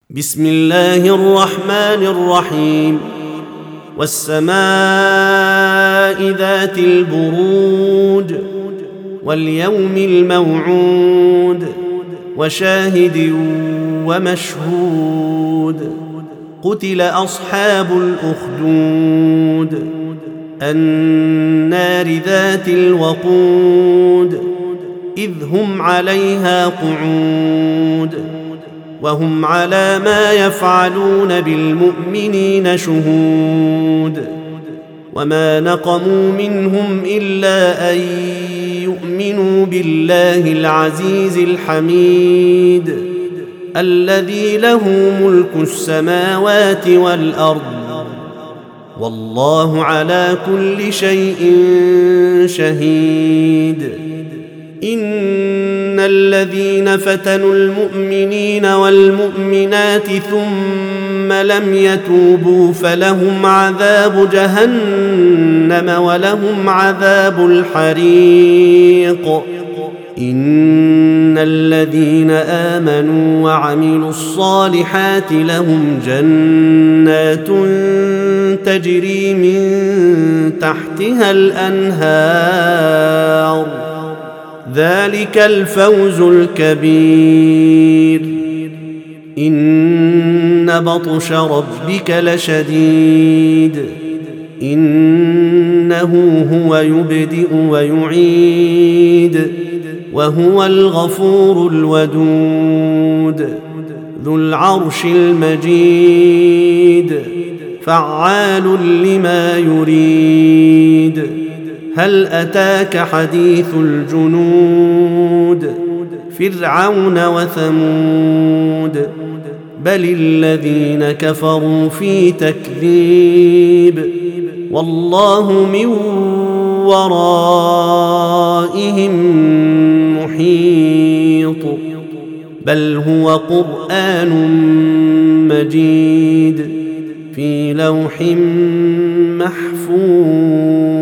بسم الله الرحمن الرحيم. والسماء ذات البروج واليوم الموعود وشاهد ومشهود. قتل أصحاب الأخدود النار ذات الوقود إذ هم عليها قعود وهم على ما يفعلون بالمؤمنين شهود. وما نقموا منهم إلا أن يؤمنوا بالله العزيز الحميد الذي له ملك السماوات والأرض والله على كل شيء شهيد. إن الذين فتنوا المؤمنين والمؤمنات ثم لم يتوبوا فلهم عذاب جهنم ولهم عذاب الحريق. إن الذين آمنوا وعملوا الصالحات لهم جنات تجري من تحتها الأنهار ذلك الفوز الكبير. إن بطش ربك لشديد إنه هو يبدئ ويعيد وهو الغفور الودود ذو العرش المجيد فعال لما يريد. هل أتاك حديث الجنود فرعون وثمود بل الذين كفروا في تكذيب والله من ورائهم محيط. بل هو قرآن مجيد في لوح محفوظ.